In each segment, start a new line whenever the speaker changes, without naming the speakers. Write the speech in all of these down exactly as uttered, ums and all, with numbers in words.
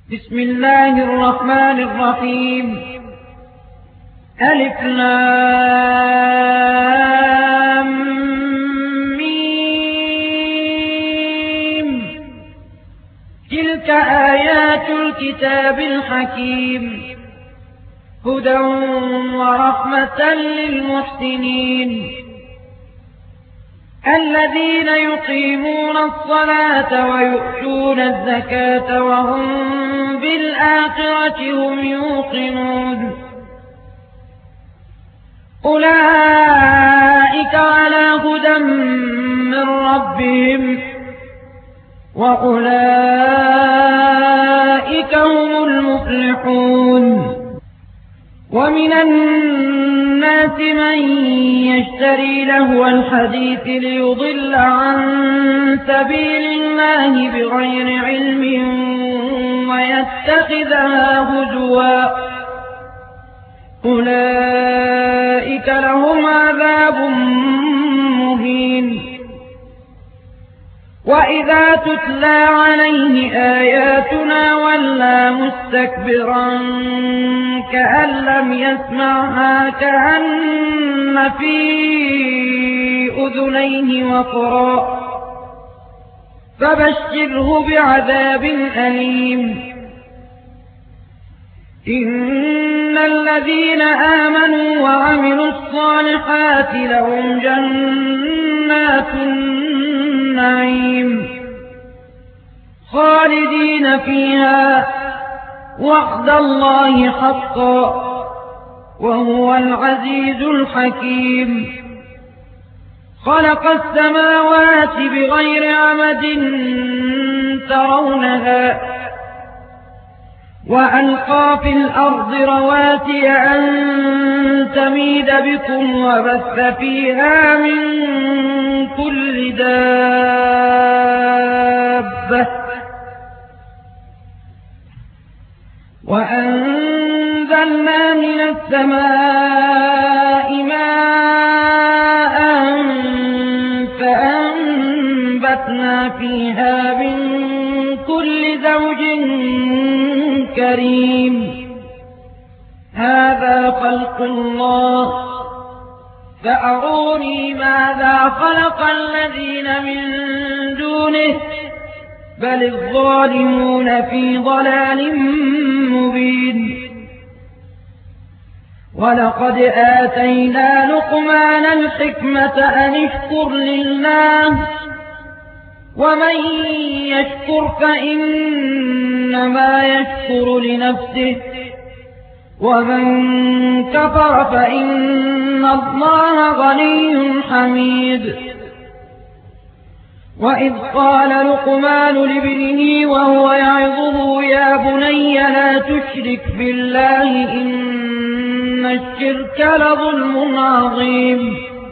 بسم الله الرحمن الرحيم. ألف لام ميم. تلك آيات الكتاب الحكيم، هدى ورحمة للمحسنين الذين يقيمون الصلاة ويؤتون الزكاة وهم بالآخرة هم يوقنون. أولئك على هدى من ربهم وأولئك هم المفلحون. ومن الناس من يشتري لهو الحديث ليضل عن سبيل الله بغير علم ويتخذها هزوا، أولئك لهم عذاب مهين. وإذا تتلى عليه آياتنا ولى مستكبرا كأن لم يسمعها كأن في أذنيه وقرا، فبشره بعذاب أليم. إن الذين آمنوا وعملوا الصالحات لهم جنات النعيم خالدين فيها، وعد الله حقا، وهو العزيز الحكيم. خلق السماوات بغير عمد ترونها، وألقى في الأرض رواسي أن تميد بكم وبث فيها من كل دابة، وأنزلنا من السماء ماء فأنبتنا فيها من كل زوج كريم. هذا خلق الله، فأروني ماذا خلق الذين من دونه، بل الظالمون في ضلال مبين. ولقد آتينا لقمان الحكمة أن اشكر لله، ومن يشكر فإنما يشكر لنفسه، ومن كفر فإن الله غني حميد. وإذ قال لقمان لابنه وهو يعظه يا بني لا تشرك بالله إن الشرك لظلم عظيم.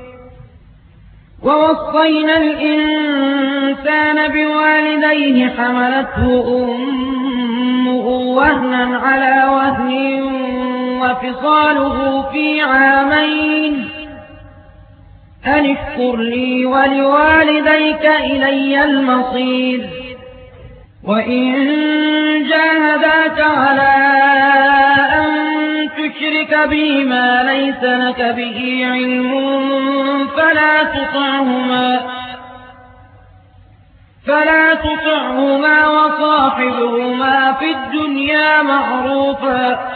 ووصينا الإنسان بوالديه حملته أمه وهنا على وهن وفصاله في عامين أن اشكر لي ولوالديك إلي المصير. وإن جاهداك على أن تشرك بي ما ليس لك به علم فلا تطعهما فلا تطعهما وصاحبهما في الدنيا معروفا،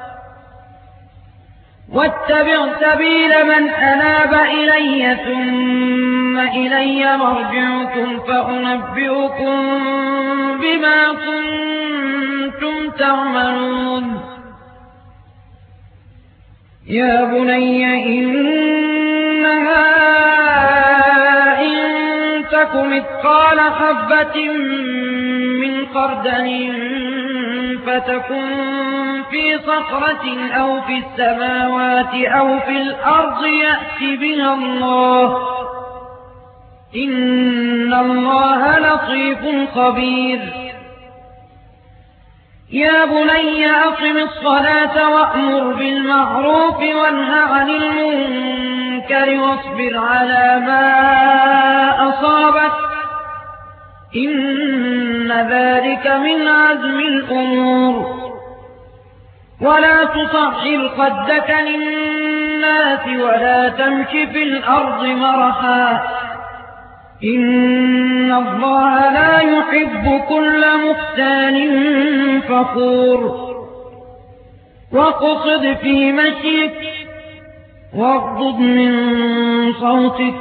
واتبع سبيل من أناب إلي ثم إلي مرجعكم فأنبئكم بما كنتم تعملون. يا بني إنها إن تك مثقال حبة من خردل فتكن في صخرة أو في السماوات أو في الأرض يأت بها الله، إن الله لطيف خبير. يا بني أقم الصلاة وأمر بالمعروف وانه عن المنكر واصبر على ما أصابك إن ذلك من عزم الأمور. ولا تصعر خدك للناس ولا تمش في الأرض مرحا إن الله لا يحب كل مختال فخور. واقصد في مشيك واغضض من صوتك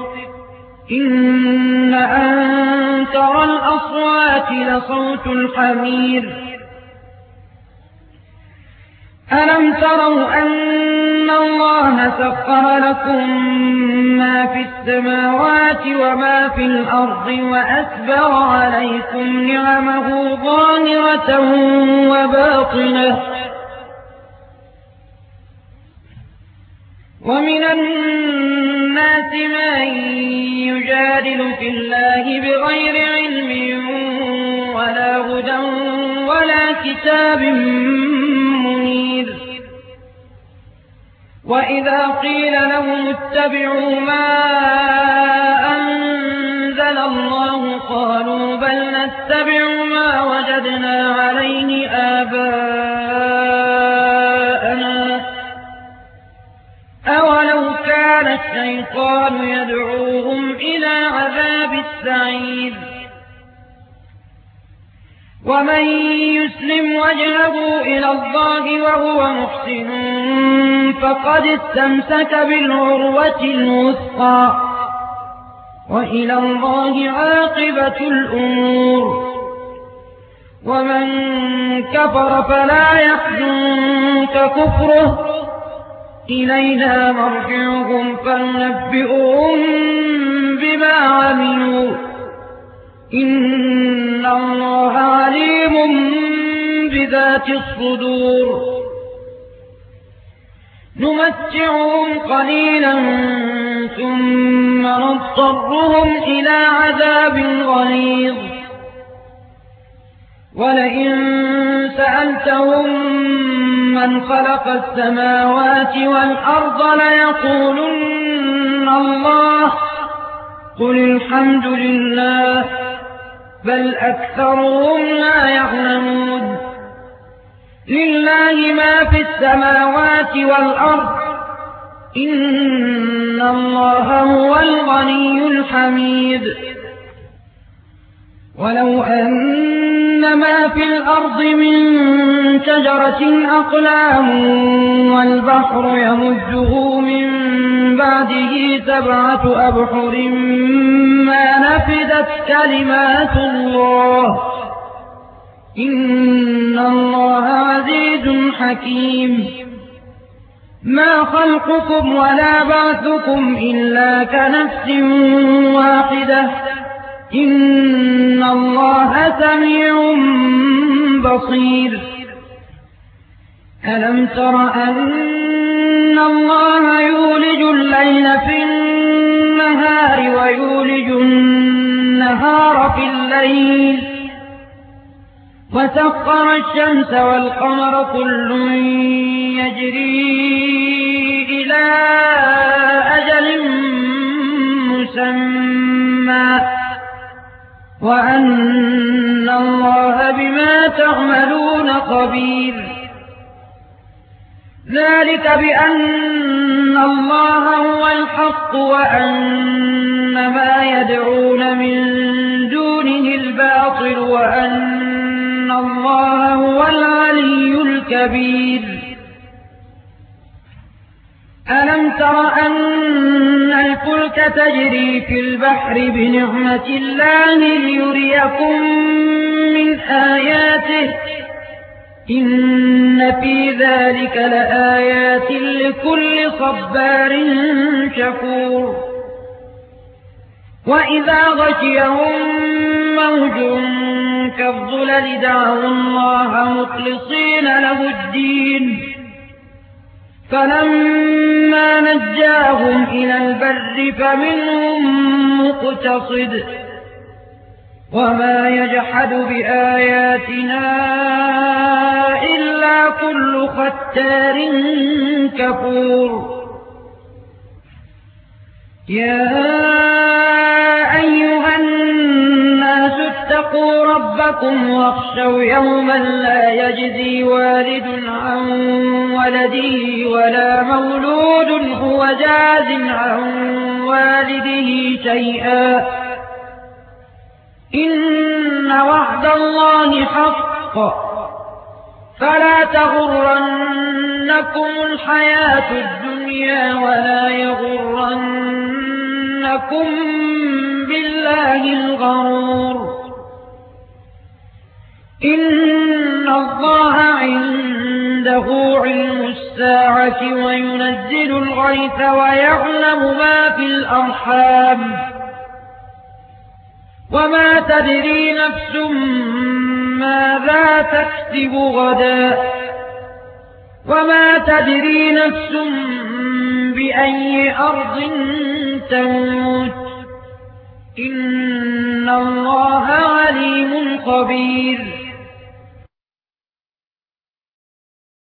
إن أنكر الأصوات لصوت الحمير. ألم تروا أن الله سخر لكم ما في السماوات وما في الأرض وأسبغ عليكم نعمه ظاهرة وباطنة ومن الناس من يجادل في الله بغير علم ولا هدى ولا كتاب منير. وإذا قيل لهم اتبعوا ما أنزل الله قالوا بل نتبع ما وجدنا عليه آباءنا أولو كان الشيطان يدعوهم إلى عذاب السعير. ومن يسلم وجهه إلى الله وهو محسن فقد استمسك بالعروة الوثقى وإلى الله عاقبة الأمور. ومن كفر فلا يحزنك كفره إلينا مرجعهم فننبئهم بما عملوا إن الله عليم بذات الصدور. نمتعهم قليلا ثم نضطرهم إلى عذاب غليظ. ولئن سألتهم من خلق السماوات والأرض ليقولن الله قل الحمد لله بل أكثرهم لا يعلمون. لله ما في السماوات والأرض إن الله هو الغني الحميد. ولو أن ما في الأرض من شجرة أقلام والبحر يمده من بعده سبعة أبحر ما نفدت كلمات الله إن الله عزيز حكيم. ما خلقكم ولا بعثكم إلا كنفس واحدة إن الله سميع بصير. ألم تر أن الله يولج الليل في النهار ويولج النهار في الليل وسخر الشمس والقمر كل يجري إلى أجل مسمى وأن الله بما تعملون خبير. ذلك بأن الله هو الحق وأن ما يدعون من دونه الباطل وأن الله هو العلي الكبير. ألم تر أن الفلك تجري في البحر بنعمة الله ليريكم من آياته إن في ذلك لآيات لكل صبار شكور. وإذا غشيهم موج كالظلل دعوا الله مخلصين له الدين فلما نجاهم إلى البر فمنهم مقتصد وما يجحد بآياتنا إلا كل ختار كفور. يا أيها الناس واتقوا ربكم واخشوا يوما لا يجزي والد عن ولده ولا مولود هو جاز عن والده شيئا إن وعد الله حق فلا تغرنكم الحياة الدنيا ولا يغرنكم بالله الغرور إن الله عنده علم الساعة وينزل الغيث ويعلم ما في الأرحام وما تدري نفس ماذا تكسب غدا وما تدري نفس بأي أرض تموت إن الله عليم خبير